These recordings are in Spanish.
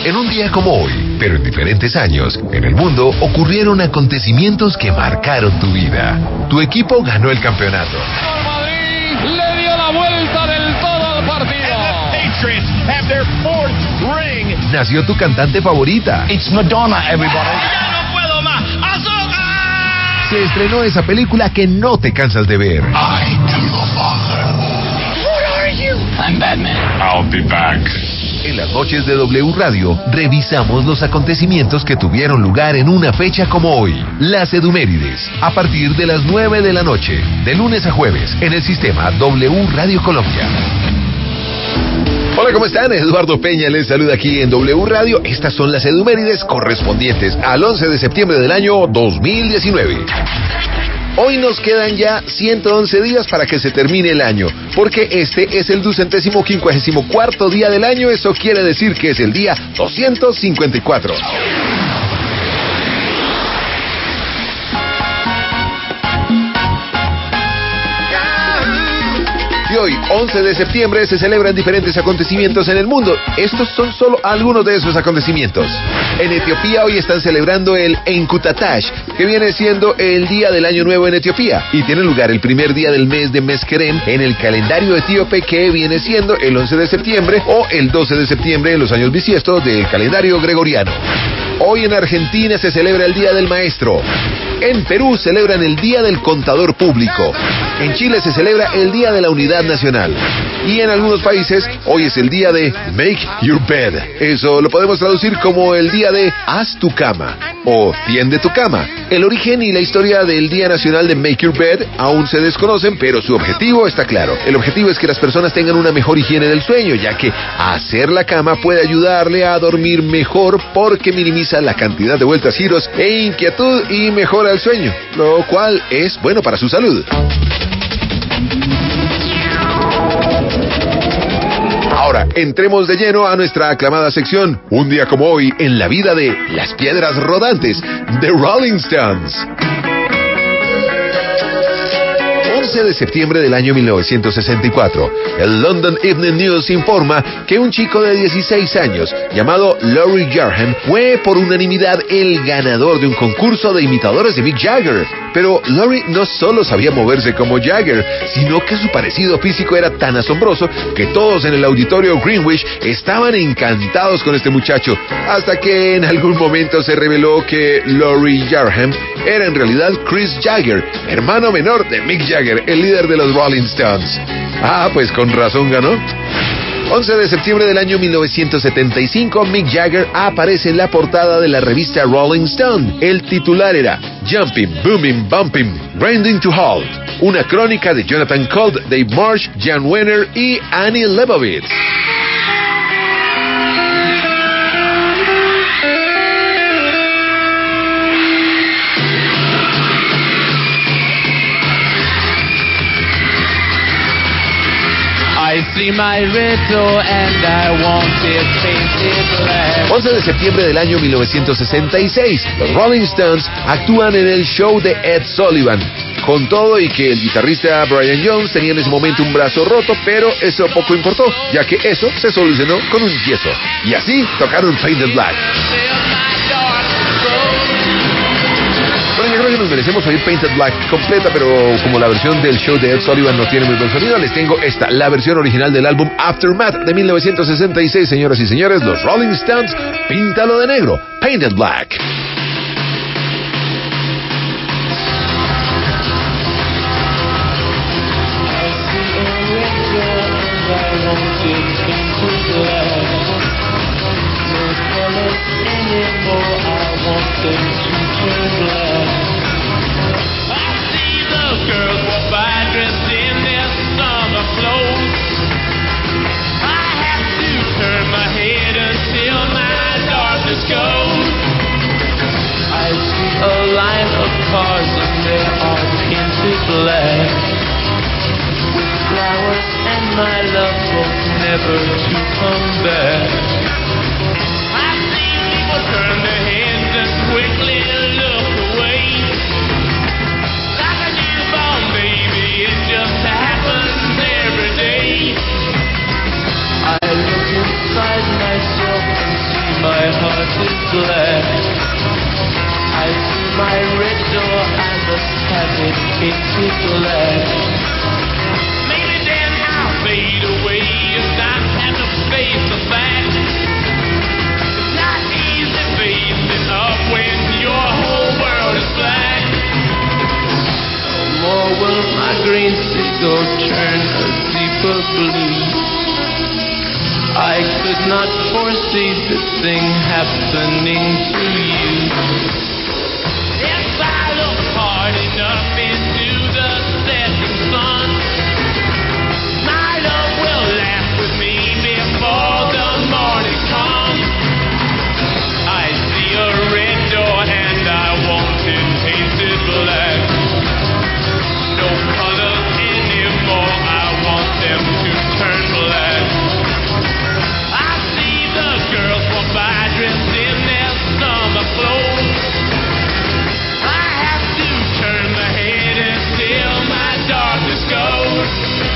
En un día como hoy, pero en diferentes años, en el mundo ocurrieron acontecimientos que marcaron tu vida. Tu equipo ganó el campeonato. Madrid le dio la vuelta del todo al partido. Patriots have their fourth ring. Nació tu cantante favorita. It's Madonna, everybody. ¡Ya no puedo más! ¡Azúcar! Se estrenó esa película que no te cansas de ver. I am the Father. What are you? I'm Batman. I'll be back. En las noches de W Radio, revisamos los acontecimientos que tuvieron lugar en una fecha como hoy. Las Edumérides, a partir de las 9 de la noche, de lunes a jueves, en el sistema W Radio Colombia. Hola, ¿cómo están? Eduardo Peña les saluda aquí en W Radio. Estas son las Edumérides correspondientes al 11 de septiembre del año 2019. Hoy nos quedan ya 111 días para que se termine el año, porque este es el 254º día del año. Eso quiere decir que es el día 254. Y hoy, 11 de septiembre, se celebran diferentes acontecimientos en el mundo. Estos son solo algunos de esos acontecimientos. En Etiopía hoy están celebrando el Enkutatash, que viene siendo el día del Año Nuevo en Etiopía, y tiene lugar el primer día del mes de Meskerem en el calendario etíope, que viene siendo el 11 de septiembre o el 12 de septiembre en los años bisiestos del calendario gregoriano. Hoy en Argentina se celebra el Día del Maestro. En Perú celebran el Día del Contador Público. En Chile se celebra el Día de la Unidad Nacional. Y en algunos países hoy es el día de Make Your Bed. Eso lo podemos traducir como el día de Haz tu cama o Tiende tu cama. El origen y la historia del Día Nacional de Make Your Bed aún se desconocen, pero su objetivo está claro. El objetivo es que las personas tengan una mejor higiene del sueño, ya que hacer la cama puede ayudarle a dormir mejor porque minimiza la cantidad de vueltas, giros e inquietud y mejora el sueño, lo cual es bueno para su salud. Ahora, entremos de lleno a nuestra aclamada sección, un día como hoy en la vida de las piedras rodantes, The Rolling Stones. 11 de septiembre del año 1964, el London Evening News informa que un chico de 16 años, llamado Laurie Graham, fue por unanimidad el ganador de un concurso de imitadores de Mick Jagger. Pero Laurie no solo sabía moverse como Jagger, sino que su parecido físico era tan asombroso que todos en el auditorio Greenwich estaban encantados con este muchacho, hasta que en algún momento se reveló que Laurie Graham era en realidad Chris Jagger, hermano menor de Mick Jagger, el líder de los Rolling Stones. Ah, pues con razón ganó. 11 de septiembre del año 1975, Mick Jagger aparece en la portada de la revista Rolling Stone. El titular era Jumping, Booming, Bumping, Grinding to Halt, una crónica de Jonathan Colt, Dave Marsh, Jan Wenner y Annie Leibovitz. I see my riddle and I want it painted black. 11 de septiembre del año 1966, los Rolling Stones actúan en el show de Ed Sullivan. Con todo y que el guitarrista Brian Jones tenía en ese momento un brazo roto, pero eso poco importó, ya que eso se solucionó con un yeso. Y así tocaron Painted Black. Bueno, yo creo que nos merecemos oír Painted Black completa, pero como la versión del show de Ed Sullivan no tiene muy buen sonido, les tengo esta, la versión original del álbum Aftermath de 1966, señoras y señores, los Rolling Stones, píntalo de negro, Painted Black. Cars and they are painted black with flowers and my love hope never to come back. I see people turn their heads and quickly look away. Like a newborn baby, it just happens every day. I look inside myself and see my is black. I see my red door and the cabin painted black. Maybe then I'll fade away and not have to face the fact. It's not easy facing up when your whole world is black. No more will my green seagull turn a deeper blue. I could not foresee this thing happening to you. If I look hard enough into the setting sun, my love will laugh with me before the morning comes. I see a red door and I want it painted black. No colors anymore, I want them to turn black. Girls walk by dressed in their summer clothes. I have to turn my head until my darkness goes.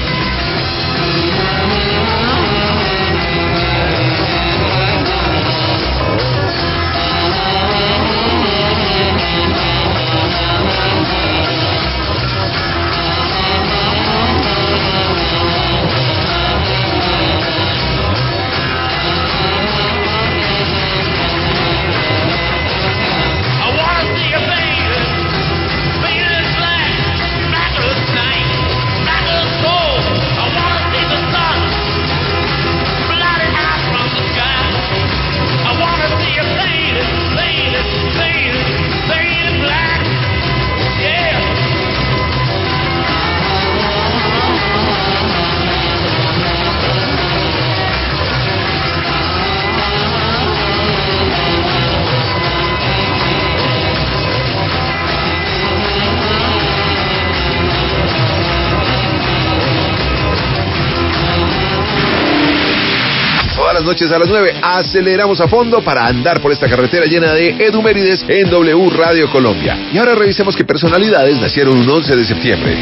Noches a las 9, aceleramos a fondo para andar por esta carretera llena de edumérides en W Radio Colombia. Y ahora revisemos qué personalidades nacieron un 11 de septiembre.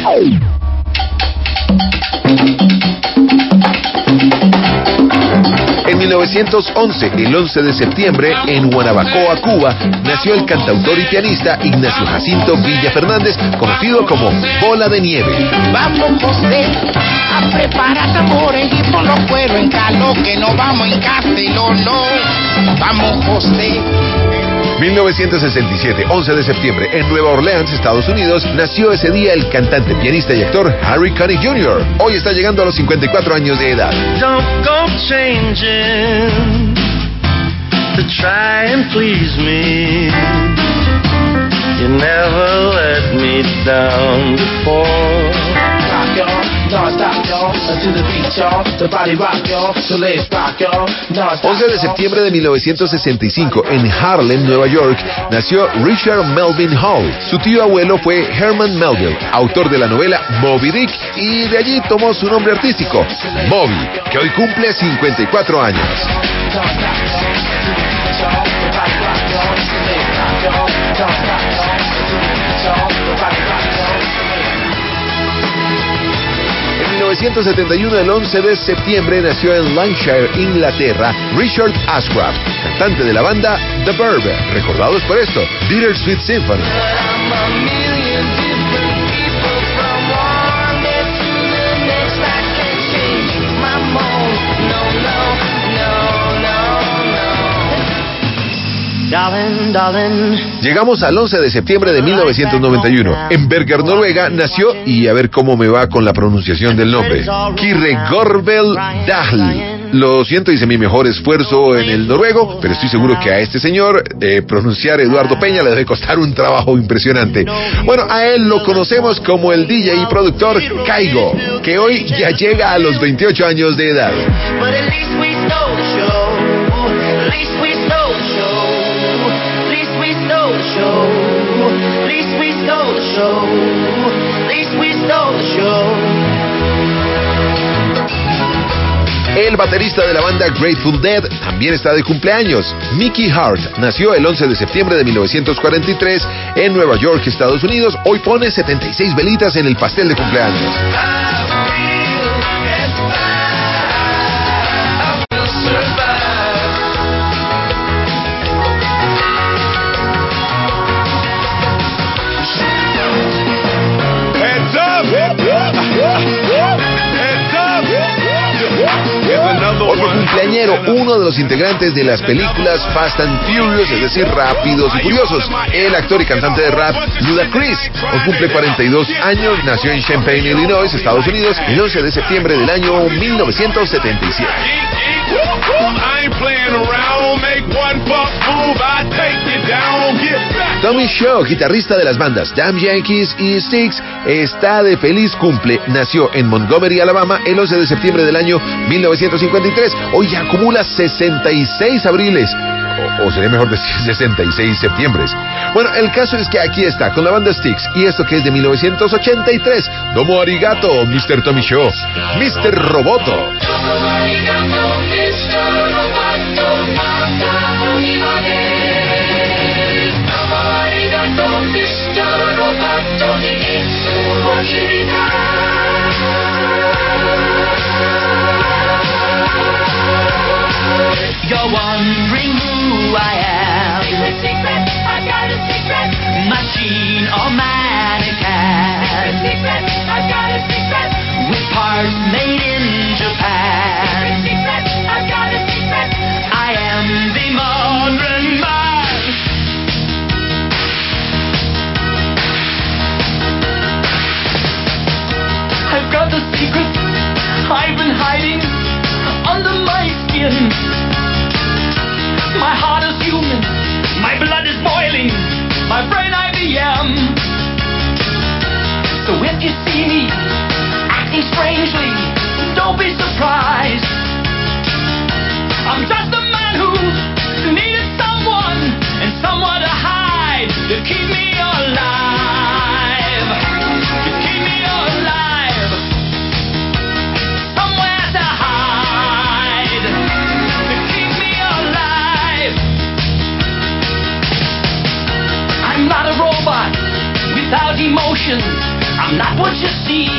En 1911, el 11 de septiembre, en Guanabacoa, Cuba, nació el cantautor y pianista Ignacio Jacinto Villa Fernández, conocido como Bola de Nieve. Vamos, José, a preparar tambores y por los cueros en calor, que no vamos en Castelo, no. Vamos, José. 1967, 11 de septiembre, en Nueva Orleans, Estados Unidos, nació ese día el cantante, pianista y actor Harry Connick Jr. Hoy está llegando a los 54 años de edad. Don't go changing to try and please me. You never let me down before. Rock y'all, non-stop y'all, to the beat y'all, the body rock y'all, so let's rock y'all, non-stop. 11 de septiembre de 1965, en Harlem, Nueva York, nació Richard Melvin Hall. Su tío abuelo fue Herman Melville, autor de la novela Moby Dick, y de allí tomó su nombre artístico, Moby, que hoy cumple 54 años. En 1971, el 11 de septiembre, nació en Lancashire, Inglaterra, Richard Ashcroft, cantante de la banda The Verb, recordados por esto, Bittersweet Symphony. Darling, darling. Llegamos al 11 de septiembre de 1991. En Bergen, Noruega, nació, y a ver cómo me va con la pronunciación del nombre, Kyrre Gorbel Dahl. Lo siento, hice mi mejor esfuerzo en el noruego, pero estoy seguro que a este señor pronunciar Eduardo Peña le debe costar un trabajo impresionante. Bueno, a él lo conocemos como el DJ y productor Kygo, que hoy ya llega a los 28 años de edad. El baterista de la banda Grateful Dead también está de cumpleaños. Mickey Hart nació el 11 de septiembre de 1943 en Nueva York, Estados Unidos. Hoy pone 76 velitas en el pastel de cumpleaños. Piñero, uno de los integrantes de las películas Fast and Furious, es decir, Rápidos y Furiosos. El actor y cantante de rap Ludacris hoy cumple 42 años, nació en Champaign, Illinois, Estados Unidos, el 11 de septiembre del año 1977. Tommy Shaw, guitarrista de las bandas Damn Yankees y Styx, está de feliz cumple. Nació en Montgomery, Alabama, el 11 de septiembre del año 1953. Hoy ya acumula 66 abriles. O sería mejor decir 66 septiembres. Bueno, el caso es que aquí está, con la banda Styx, y esto que es de 1983. Domo arigato, Mr. Tommy Shaw, Mr. Roboto. You're wondering who I am. It's a secret, I've got a secret. Machine or mannequin. It's a secret, I've got a secret. With parts made in Japan. It's a secret, I've got a secret. I am the modern man. I've got a secret I've been hiding under my skin. My heart is human, my blood is boiling, my brain IBM. So if you see me acting strangely, don't be surprised. I'm just a man who needed someone and someone to hide, to keep me alive, to keep me alive, somewhere to hide, to keep me alive. I'm not a robot without emotions, I'm not what you see.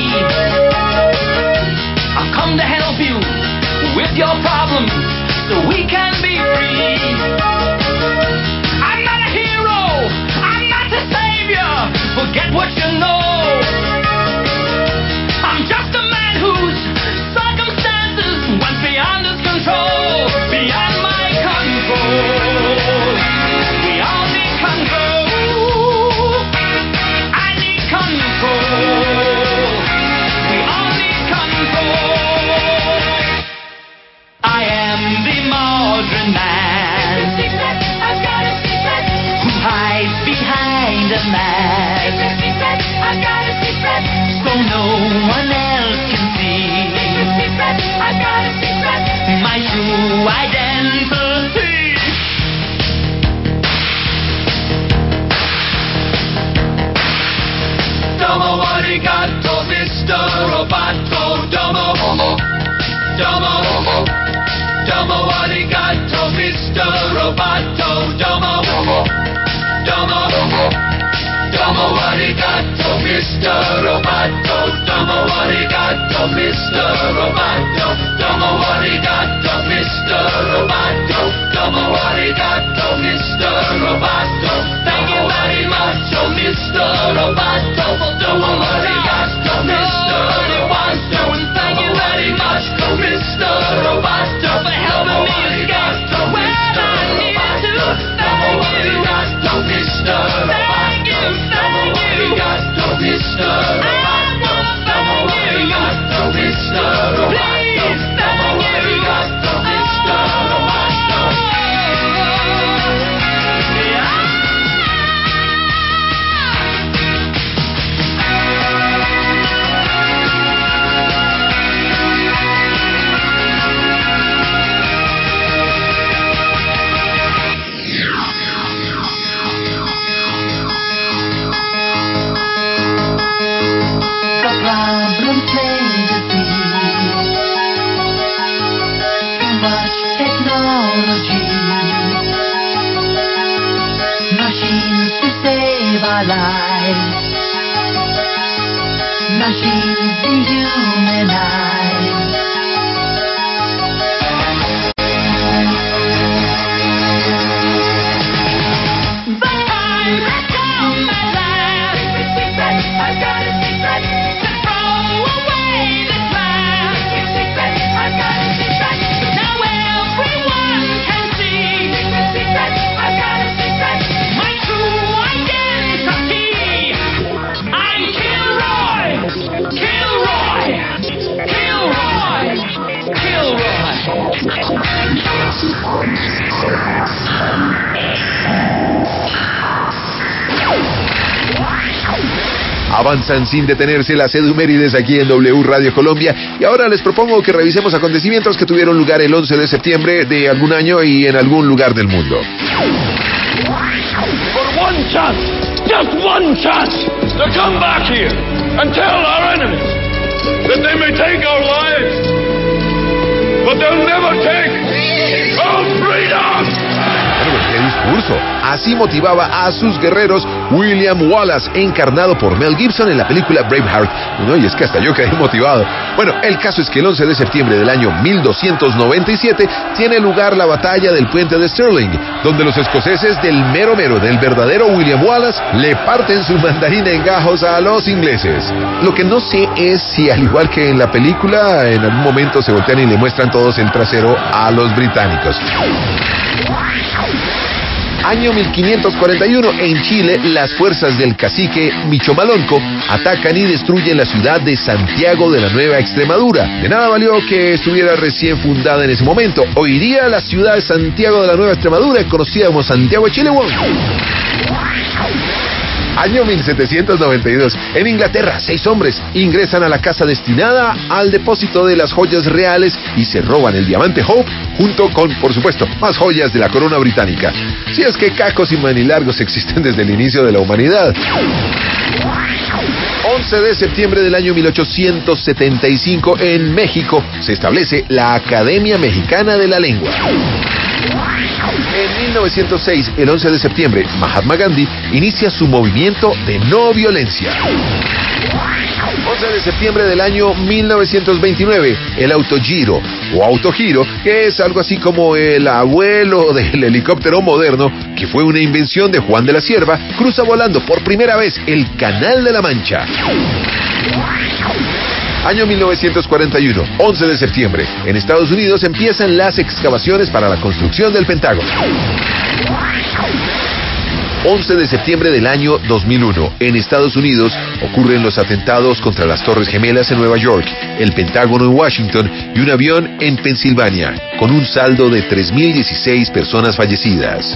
I've come to help you with your problems so we can be free. I'm not a hero, I'm not the savior, forget what you know. I'm just a man whose circumstances went beyond his control, beyond my control. We all need control. I need control. We all need control. I am the modern man. It's a secret, I've got a secret. Who hides behind a mask. It's a secret, I've got a secret. So no one else can see. It's a secret, I've got a secret. My true identity. Domo arigato, Mr. Roboto. Domo, domo, domo arigato, Mr. Roboto. Domo, domo, domo arigato, Mr. Roboto. Domo arigato, Mr. Roboto. Domo arigato, Mr. Roboto. Domo arigato, Mr. Roboto. Thank you very much, oh Mr. Roboto. Domo arigato, Mr. Roboto. Thank you very much, oh Mr. Roboto, for helping me escape when I need to. Thank you, Mr. Roboto. Thank you, Mr. Roboto. Domo arigato, Mr. Roboto. Domo arigato, Mr. Roboto. Avanzan sin detenerse las edumérides aquí en W Radio Colombia y ahora les propongo que revisemos acontecimientos que tuvieron lugar el 11 de septiembre de algún año y en algún lugar del mundo. For one chance, just one chance, to come back here and tell our enemies that they may take our lives, but they'll never take our freedom. ¡Qué discurso! Así motivaba a sus guerreros William Wallace, encarnado por Mel Gibson en la película Braveheart. No, y es que hasta yo quedé motivado. Bueno, el caso es que el 11 de septiembre del año 1297 tiene lugar la batalla del puente de Stirling, donde los escoceses del mero mero del verdadero William Wallace le parten su mandarina en gajos a los ingleses. Lo que no sé es si, al igual que en la película, en algún momento se voltean y le muestran todos el trasero a los británicos. Año 1541, en Chile, las fuerzas del cacique Michomalonco atacan y destruyen la ciudad de Santiago de la Nueva Extremadura. De nada valió que estuviera recién fundada en ese momento. Hoy día la ciudad de Santiago de la Nueva Extremadura es conocida como Santiago de Chile. Año 1792. En Inglaterra, 6 hombres ingresan a la casa destinada al depósito de las joyas reales y se roban el diamante Hope junto con, por supuesto, más joyas de la corona británica. Si es que cacos y manilargos existen desde el inicio de la humanidad. 11 de septiembre del año 1875, en México, se establece la Academia Mexicana de la Lengua. En 1906, el 11 de septiembre, Mahatma Gandhi inicia su movimiento de no violencia. 11 de septiembre del año 1929, el autogiro o autogiro, que es algo así como el abuelo del helicóptero moderno, que fue una invención de Juan de la Cierva, cruza volando por primera vez el Canal de la Mancha. Año 1941, 11 de septiembre. En Estados Unidos empiezan las excavaciones para la construcción del Pentágono. 11 de septiembre del año 2001. En Estados Unidos ocurren los atentados contra las Torres Gemelas en Nueva York, el Pentágono en Washington y un avión en Pensilvania, con un saldo de 3.016 personas fallecidas.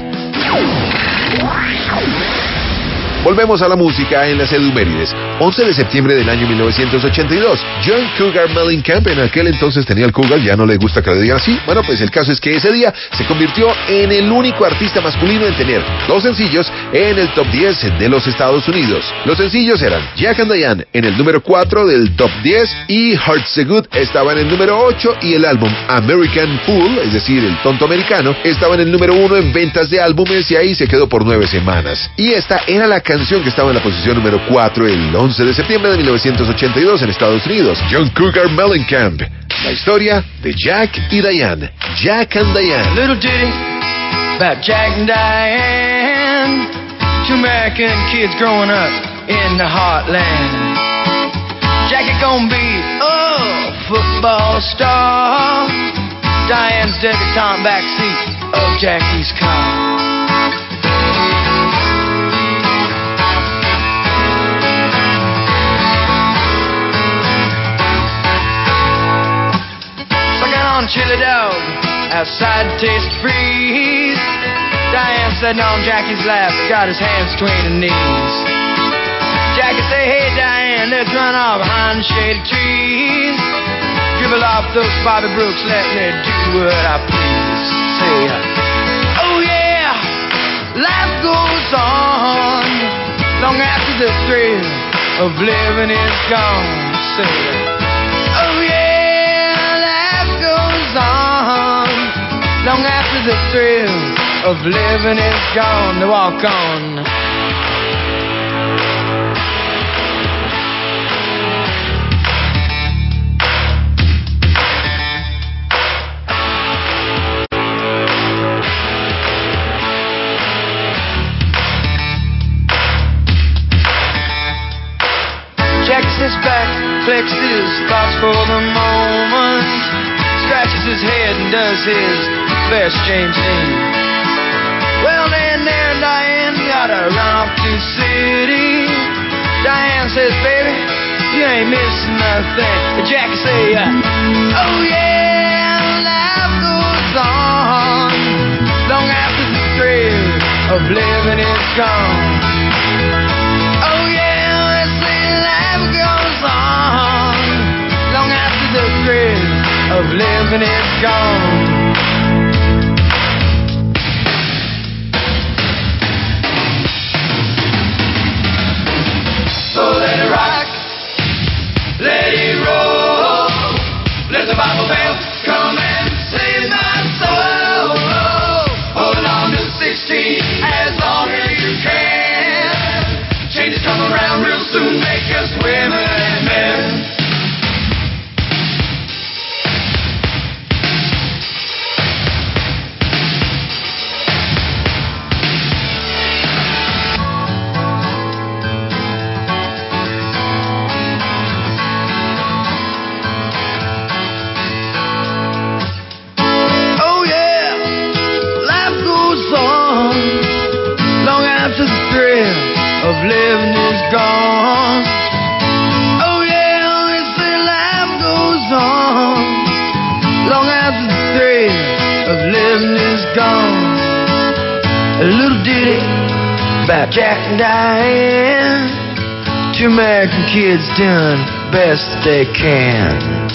Volvemos a la música en las edumérides. 11 de septiembre del año 1982. John Cougar Mellencamp, en aquel entonces tenía el Cougar, ya no le gusta que lo digan así. Bueno, pues el caso es que ese día se convirtió en el único artista masculino en tener 2 sencillos en el top 10 de los Estados Unidos. Los sencillos eran Jack and Diane en el número 4 del top 10 y Heart So Good estaba en el número 8 y el álbum American Fool, es decir, el tonto americano, estaba en el número 1 en ventas de álbumes y ahí se quedó por 9 semanas. Y esta era la canción que estaba en la posición número 4 el 11 de septiembre de 1982 en Estados Unidos. John Cougar Mellencamp. La historia de Jack y Diane. Jack and Diane. Little ditty about Jack and Diane, 2 American kids growing up in the heartland. Jackie gonna be a football star. Diane's debutante backseat of Jackie's car. Chili dog, outside taste freeze. Diane sitting on Jackie's lap, got his hands between her knees. Jackie say, hey Diane, let's run off behind the shady trees. Dribble off those Bobby Brooks, let me do what I please. Say, oh yeah, life goes on long after the thrill of living is gone. Say, oh yeah, on long after the thrill of living is gone. To walk on. Checks his back, flexes his thoughts for the moment, scratches his head and does his best James Dean. Well, then there Diane gotta run off to the city. Diane says, baby, you ain't missing nothing. Jackie say, oh yeah, life goes on long after the thrill of living is gone. Oh yeah, they say of living is gone. So let it rock, let it roll, let the Bible bell come and save my soul. Hold on to 16 as long as you can. Changes come around real soon, make us women and men. Of living is gone. Oh yeah, they say life goes on long after the thrill of living is gone. A little ditty about Jack and Diane. Two American kids doing best they can.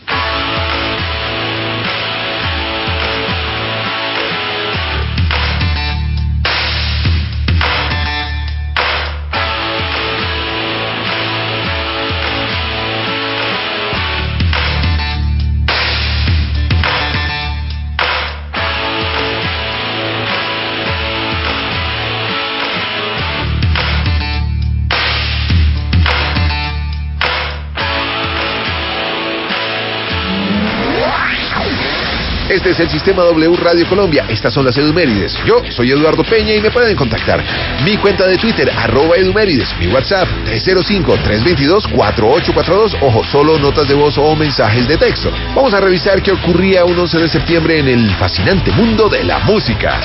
Este es el Sistema W Radio Colombia. Estas son las Edumérides. Yo soy Eduardo Peña y me pueden contactar. Mi cuenta de Twitter, @Edumérides. Mi WhatsApp, 305-322-4842. Ojo, solo notas de voz o mensajes de texto. Vamos a revisar qué ocurría un 11 de septiembre en el fascinante mundo de la música.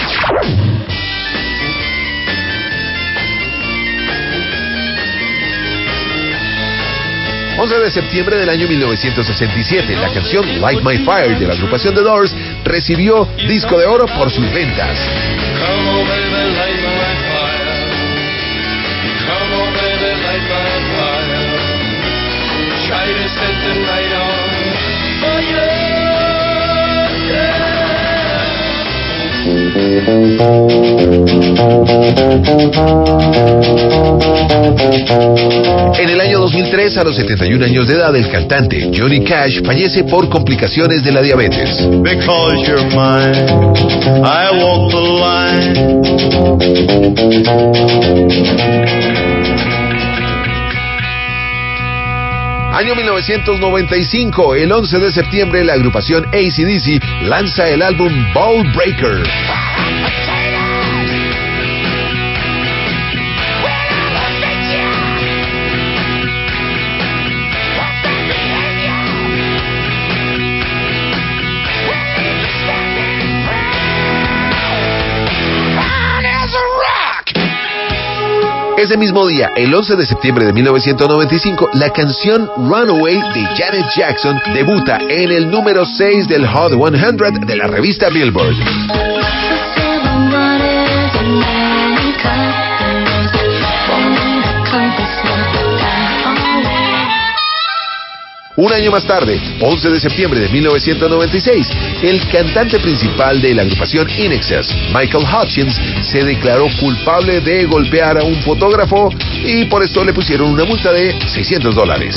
11 de septiembre del año 1967, la canción Light My Fire de la agrupación The Doors recibió disco de oro por sus ventas. Come on, baby, light my fire. Come on, baby, light my fire. Try to set the night on fire. En el año 2003, a los 71 años de edad, el cantante Johnny Cash fallece por complicaciones de la diabetes. Because you're mine, I walk the line. Año 1995, el 11 de septiembre, la agrupación AC/DC lanza el álbum Ball Breaker. Ese mismo día, el 11 de septiembre de 1995, la canción Runaway de Janet Jackson debuta en el número 6 del Hot 100 de la revista Billboard. Un año más tarde, 11 de septiembre de 1996, el cantante principal de la agrupación In Excess, Michael Hutchins, se declaró culpable de golpear a un fotógrafo y por esto le pusieron una multa de $600.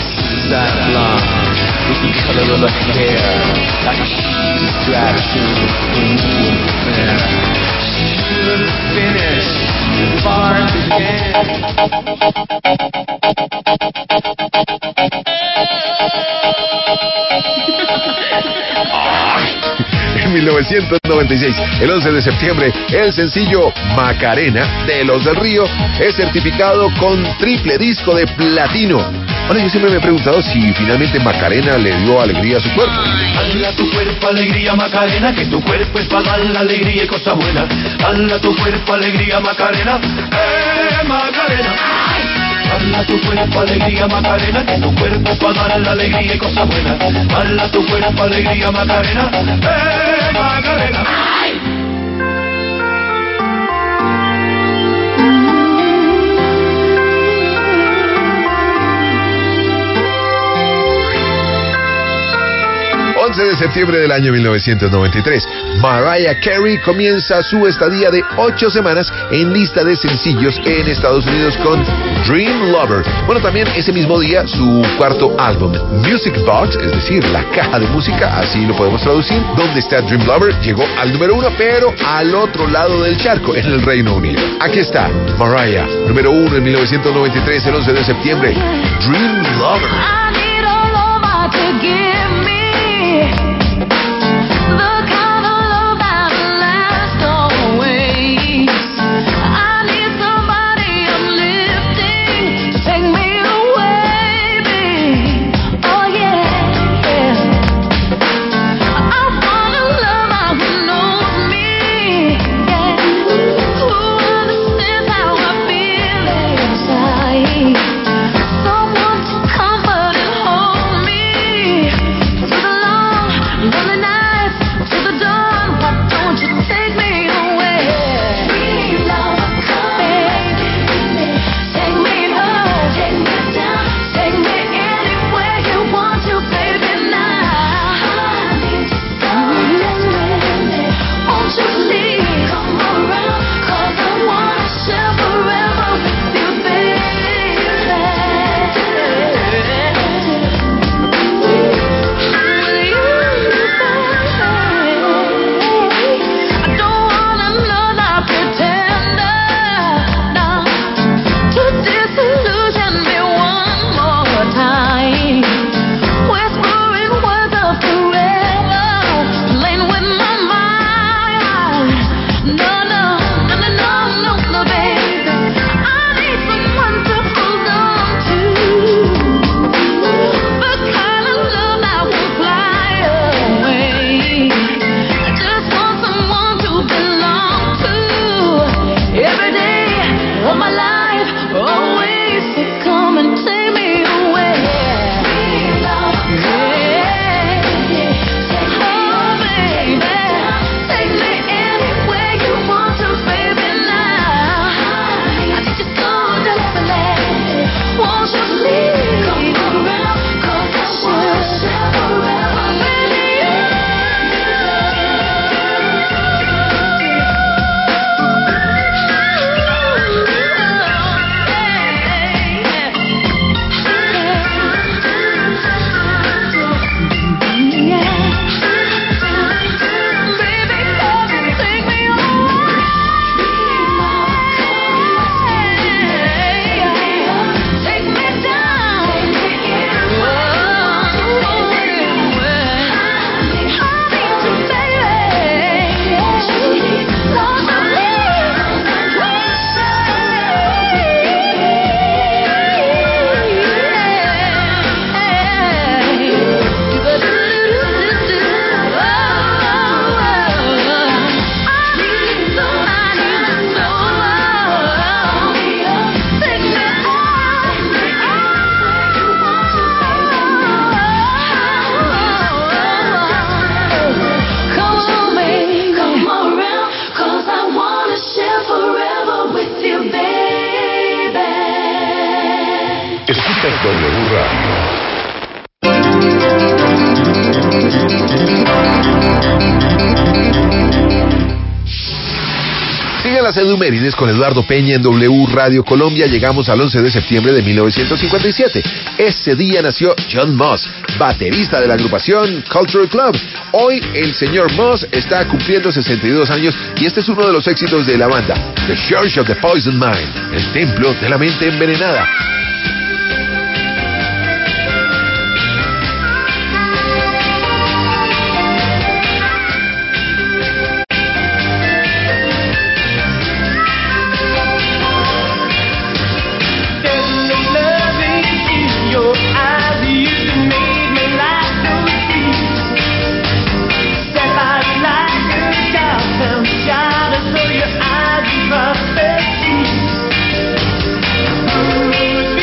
En 1996, el 11 de septiembre, el sencillo Macarena de Los del Río es certificado con triple disco de platino. Bueno, yo siempre me he preguntado si finalmente Macarena le dio alegría a su cuerpo. Dale a tu cuerpo alegría Macarena, que tu cuerpo es para dar la alegría y cosa buena. Dale a tu cuerpo alegría Macarena, Macarena. Dale a tu cuerpo alegría Macarena, que tu cuerpo es para dar la alegría y cosa buena. Dale a tu cuerpo alegría Macarena, Macarena. septiembre del año 1993, Mariah Carey comienza su estadía de 8 semanas en lista de sencillos en Estados Unidos con Dream Lover. Bueno, también ese mismo día su cuarto álbum, Music Box, es decir, la caja de música, así lo podemos traducir, donde está Dream Lover, llegó al número 1, pero al otro lado del charco, en el Reino Unido. Aquí está Mariah, número 1 en 1993, el 11 de septiembre, Dream Lover. Escuchas W Radio. Sigue las Edumérides con Eduardo Peña en W Radio Colombia. Llegamos al 11 de septiembre de 1957. Ese día nació John Moss, baterista de la agrupación Culture Club. Hoy el señor Moss está cumpliendo 62 años y este es uno de los éxitos de la banda, The Church of the Poisoned Mind, el templo de la mente envenenada. Your eyes, my best.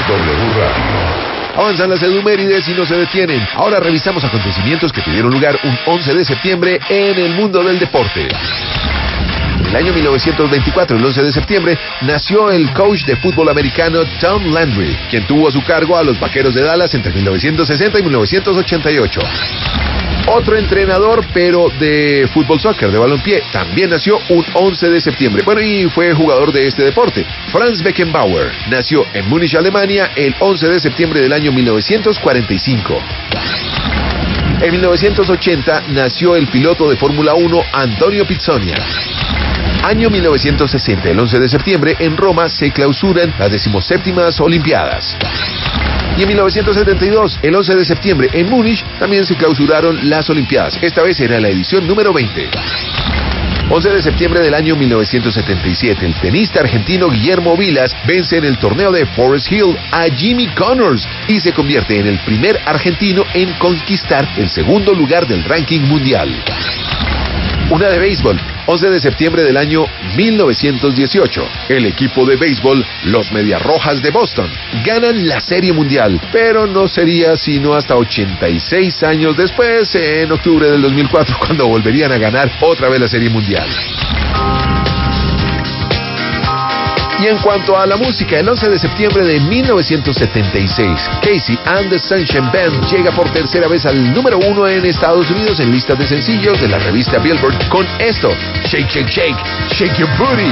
W Radio. Avanzan las edumérides y no se detienen. Ahora revisamos acontecimientos que tuvieron lugar un 11 de septiembre en el mundo del deporte. En el año 1924, el 11 de septiembre, nació el coach de fútbol americano Tom Landry, quien tuvo a su cargo a los Vaqueros de Dallas entre 1960 y 1988. Otro entrenador, pero de fútbol soccer, de balompié, también nació un 11 de septiembre. Bueno, y fue jugador de este deporte. Franz Beckenbauer nació en Múnich, Alemania, el 11 de septiembre del año 1945. En 1980 nació el piloto de Fórmula 1 Antonio Pizzonia. Año 1960, el 11 de septiembre, en Roma se clausuran las 17ª Olimpiadas. Y en 1972, el 11 de septiembre, en Múnich, también se clausuraron las Olimpiadas. Esta vez era la edición número 20. 11 de septiembre del año 1977, el tenista argentino Guillermo Vilas vence en el torneo de Forest Hill a Jimmy Connors y se convierte en el primer argentino en conquistar el segundo lugar del ranking mundial. Una de béisbol, 11 de septiembre del año 1918. El equipo de béisbol, los Medias Rojas de Boston, ganan la Serie Mundial, pero no sería sino hasta 86 años después, en octubre del 2004, cuando volverían a ganar otra vez la Serie Mundial. Y en cuanto a la música, el 11 de septiembre de 1976, Casey and the Sunshine Band llega por tercera vez al número 1 en Estados Unidos en listas de sencillos de la revista Billboard con esto, Shake, Shake, Shake, Shake Your Booty.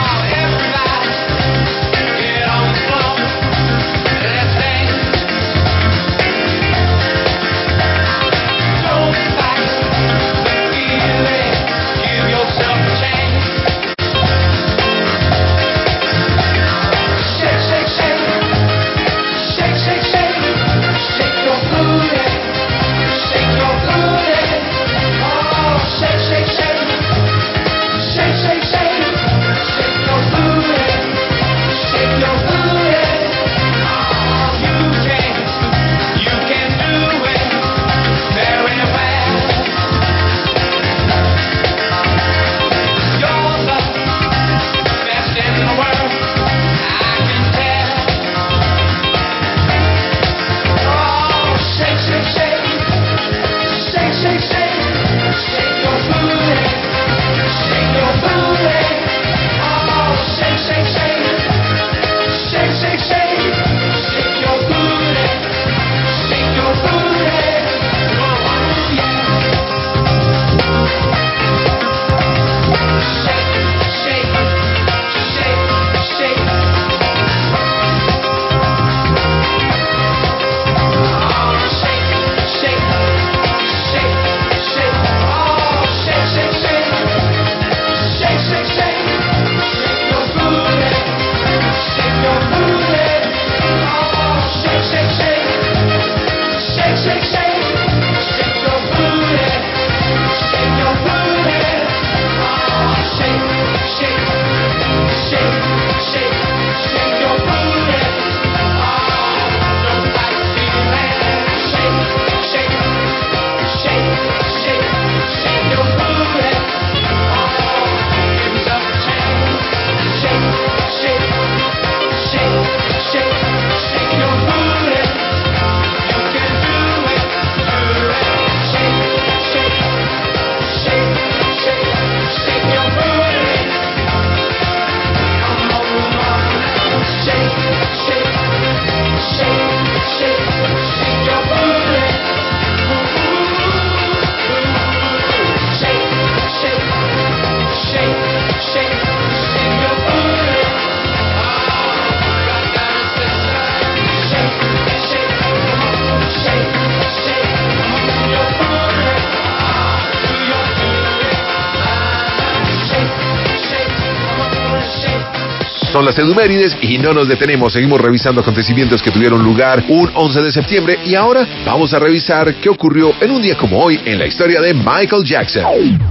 Son las edumérides y no nos detenemos, seguimos revisando acontecimientos que tuvieron lugar un 11 de septiembre y ahora vamos a revisar qué ocurrió en un día como hoy en la historia de Michael Jackson.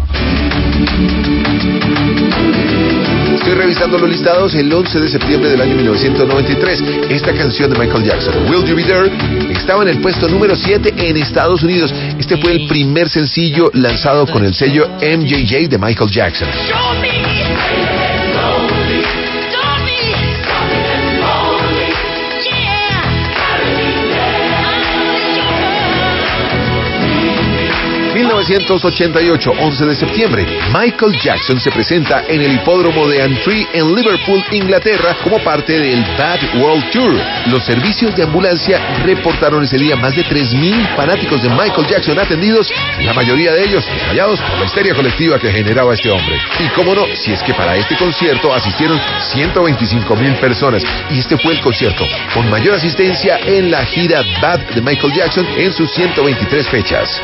Estoy revisando los listados el 11 de septiembre del año 1993. Esta canción de Michael Jackson, Will You Be There, estaba en el puesto número 7 en Estados Unidos. Este fue el primer sencillo lanzado con el sello MJJ de Michael Jackson. 1988, 11 de septiembre, Michael Jackson se presenta en el hipódromo de Aintree en Liverpool, Inglaterra, como parte del Bad World Tour. Los servicios de ambulancia reportaron ese día más de 3.000 fanáticos de Michael Jackson atendidos, la mayoría de ellos desmayados por la histeria colectiva que generaba este hombre. Y cómo no, si es que para este concierto asistieron 125.000 personas, y este fue el concierto con mayor asistencia en la gira Bad de Michael Jackson en sus 123 fechas.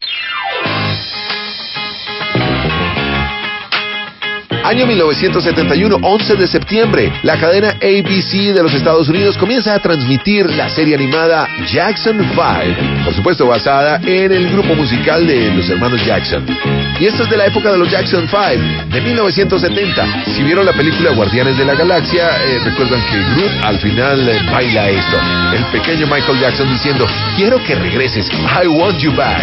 Año 1971, 11 de septiembre, la cadena ABC de los Estados Unidos comienza a transmitir la serie animada Jackson 5, por supuesto basada en el grupo musical de los hermanos Jackson. Y esto es de la época de los Jackson 5, de 1970. Si vieron la película Guardianes de la Galaxia, recuerdan que Groot al final baila esto. El pequeño Michael Jackson diciendo, quiero que regreses, I want you back.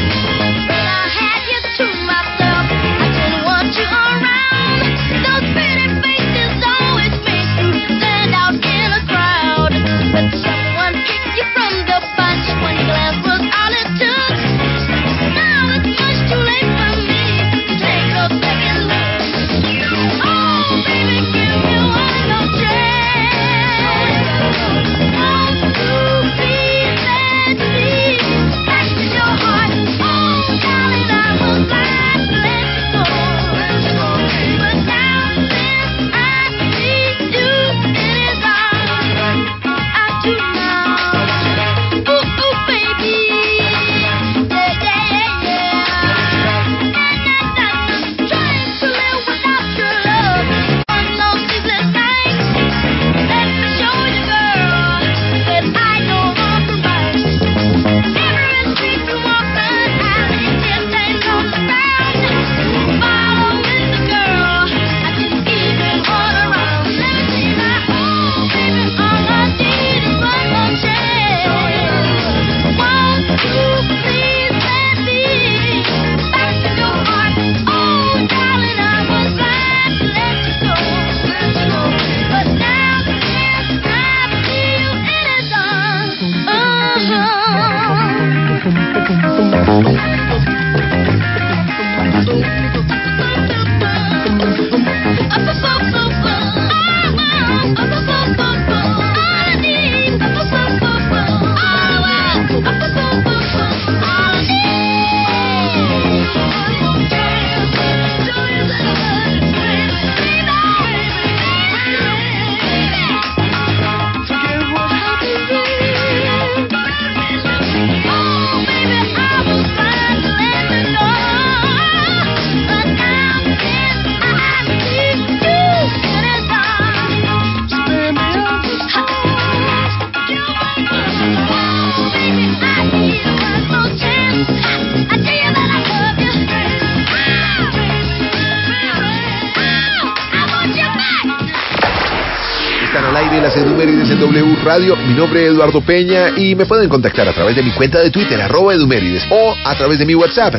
Las Edumérides en W Radio. Mi nombre es Eduardo Peña y me pueden contactar a través de mi cuenta de Twitter, @Edumérides, o a través de mi WhatsApp,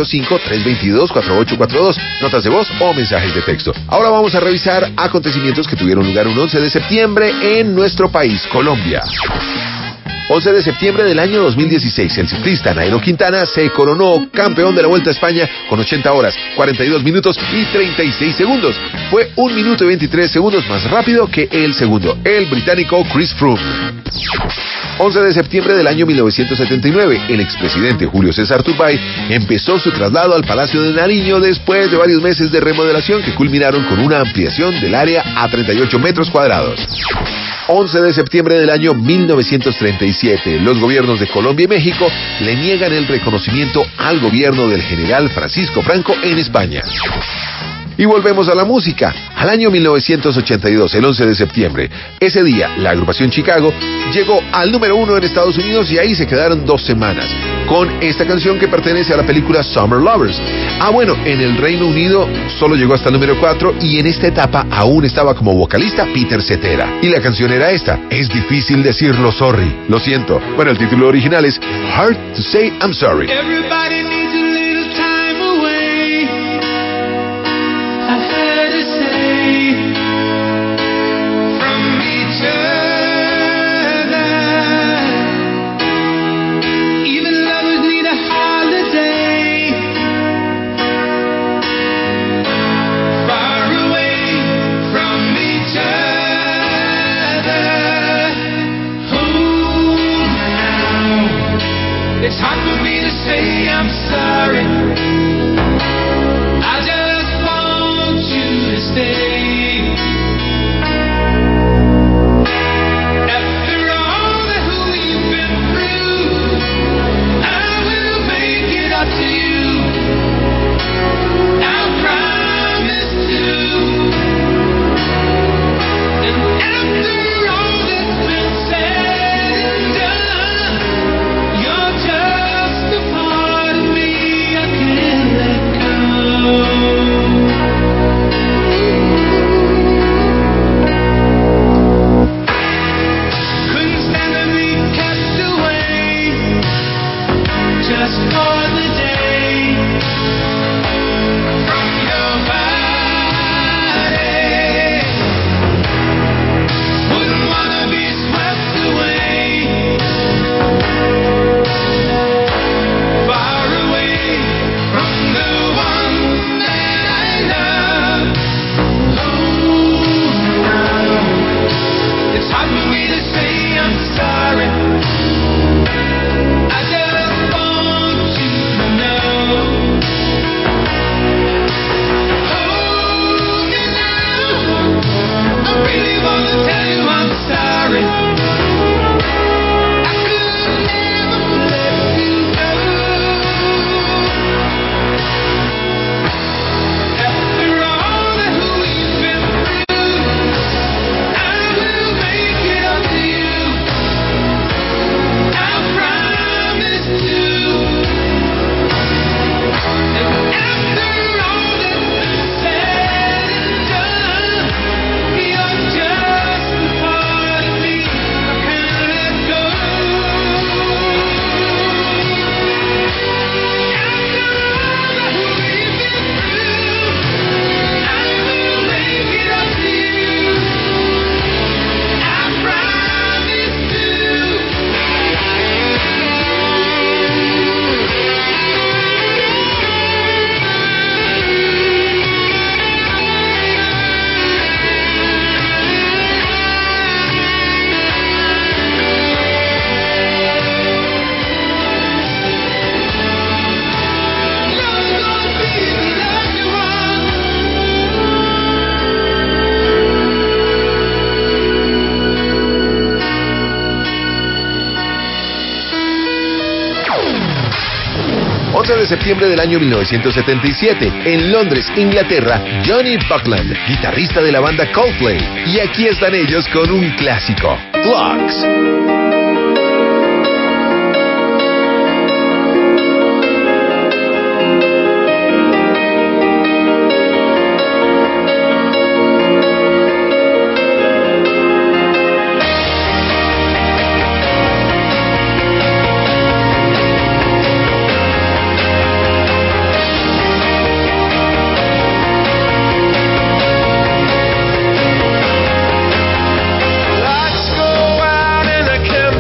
305-322-4842, notas de voz o mensajes de texto. Ahora vamos a revisar acontecimientos que tuvieron lugar un 11 de septiembre en nuestro país, Colombia. 11 de septiembre del año 2016, el ciclista Nairo Quintana se coronó campeón de la Vuelta a España con 80 horas, 42 minutos y 36 segundos. Fue 1 minuto y 23 segundos más rápido que el segundo, el británico Chris Froome. 11 de septiembre del año 1979, el expresidente Julio César Turbay empezó su traslado al Palacio de Nariño después de varios meses de remodelación que culminaron con una ampliación del área a 38 metros cuadrados. 11 de septiembre del año 1937, los gobiernos de Colombia y México le niegan el reconocimiento al gobierno del general Francisco Franco en España. Y volvemos a la música, al año 1982, el 11 de septiembre. Ese día, la agrupación Chicago llegó al número 1 en Estados Unidos y ahí se quedaron 2 semanas, con esta canción que pertenece a la película Summer Lovers. Bueno, en el Reino Unido solo llegó hasta el número 4 y en esta etapa aún estaba como vocalista Peter Cetera. Y la canción era esta, Es difícil decirlo sorry, lo siento. Bueno, el título original es Hard to Say I'm Sorry. Everybody needs a little time away. I've heard it say from each other. Even lovers need a holiday. 11 de septiembre del año 1977, en Londres, Inglaterra, Johnny Buckland, guitarrista de la banda Coldplay. Y aquí están ellos con un clásico, Clocks. Lights go out in a chemical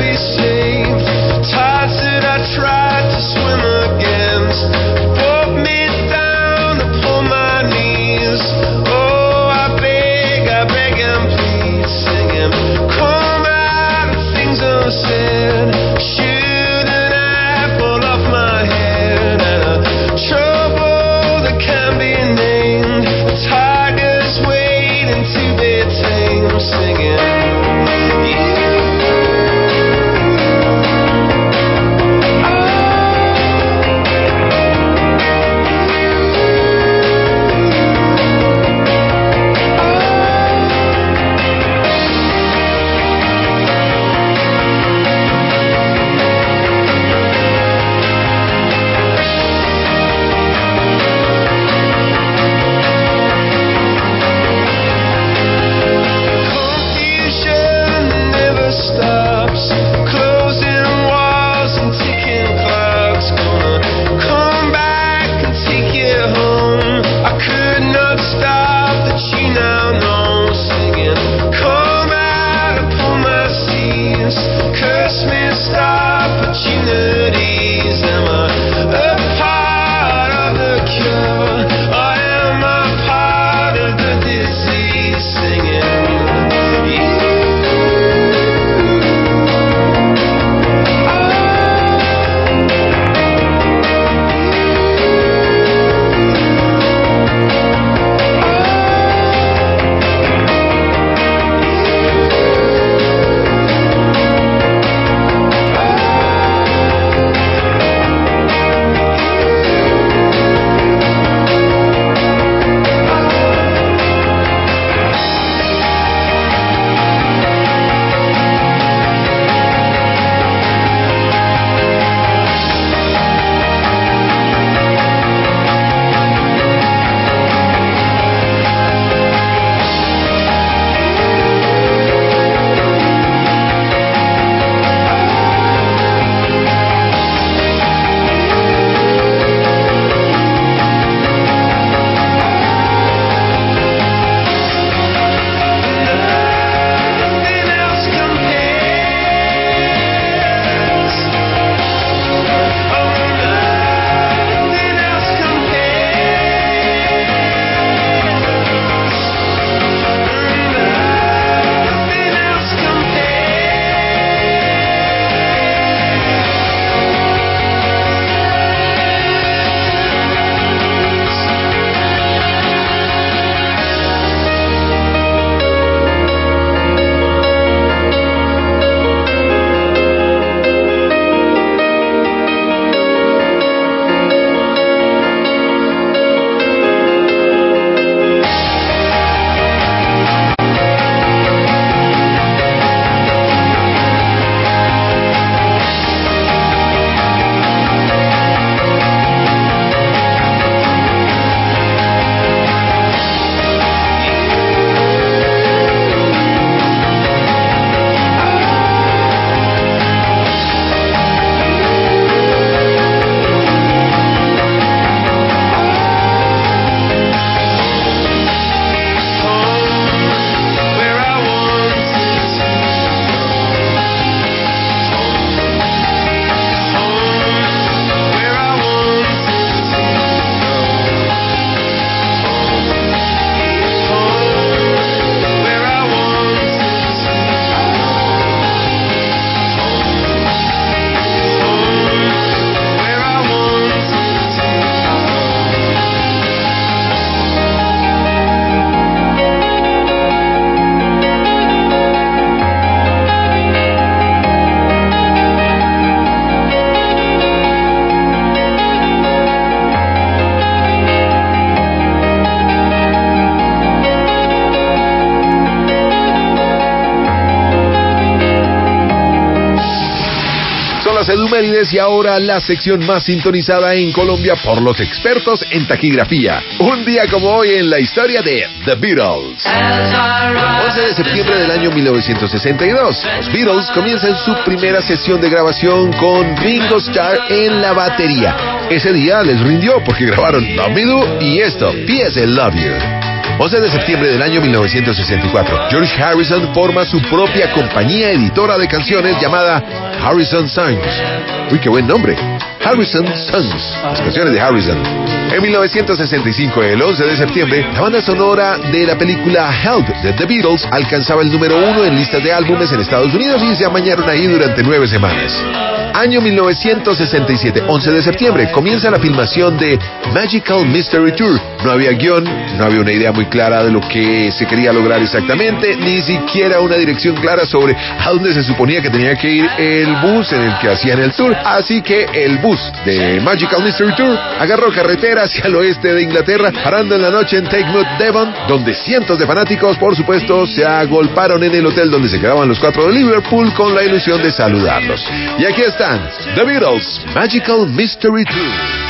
Edumérides y ahora la sección más sintonizada en Colombia por los expertos en taquigrafía. Un día como hoy en la historia de The Beatles. 11 de septiembre del año 1962. Los Beatles comienzan su primera sesión de grabación con Ringo Starr en la batería. Ese día les rindió porque grabaron Love Me Do y esto, P.S. Love You. 11 de septiembre del año 1964, George Harrison forma su propia compañía editora de canciones llamada Harrison Songs. Uy, qué buen nombre. Harrison Songs, las canciones de Harrison. En 1965, el 11 de septiembre, la banda sonora de la película Help de The Beatles alcanzaba el número 1 en listas de álbumes en Estados Unidos y se amañaron ahí durante 9 semanas. Año 1967, 11 de septiembre, comienza la filmación de Magical Mystery Tour. No había guión, no había una idea muy clara de lo que se quería lograr exactamente, ni siquiera una dirección clara sobre a dónde se suponía que tenía que ir el bus en el que hacían el tour. Así que el bus de Magical Mystery Tour agarró carretera hacia el oeste de Inglaterra, parando en la noche en Takemouth, Devon, donde cientos de fanáticos, por supuesto, se agolparon en el hotel donde se quedaban los 4 de Liverpool con la ilusión de saludarlos. Y aquí están, The Beatles, Magical Mystery Tour.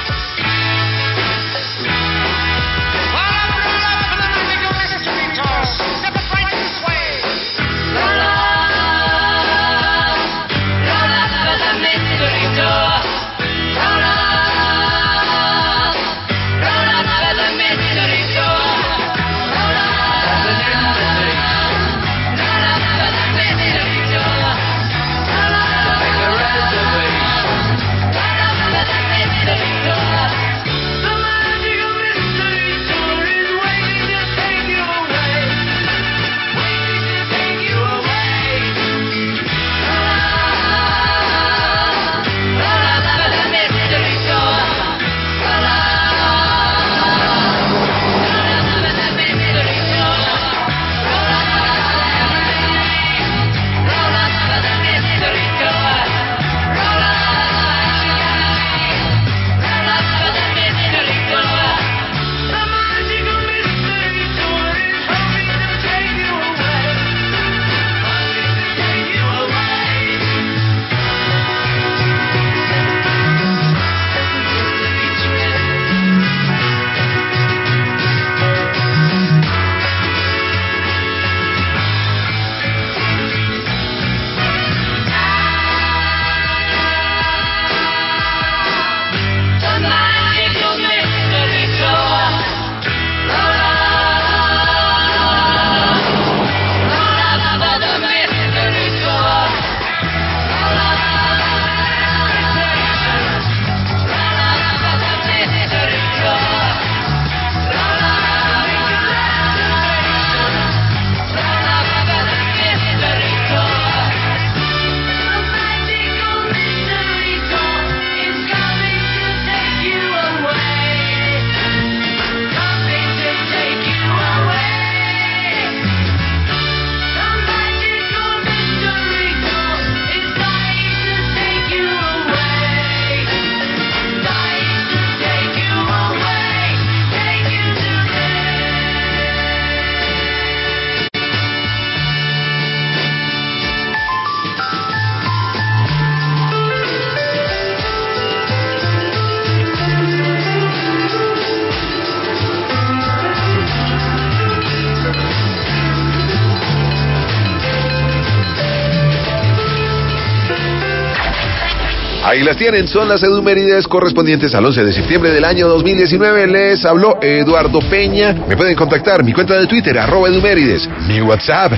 Ahí las tienen, son las edumérides correspondientes al 11 de septiembre del año 2019. Les habló Eduardo Peña. Me pueden contactar, mi cuenta de Twitter, @edumérides. Mi WhatsApp,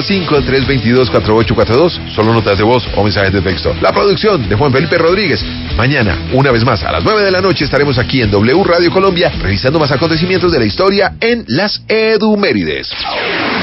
305-322-4842. Solo notas de voz o mensajes de texto. La producción de Juan Felipe Rodríguez. Mañana, una vez más, a las 9 de la noche, estaremos aquí en W Radio Colombia, revisando más acontecimientos de la historia en las edumérides.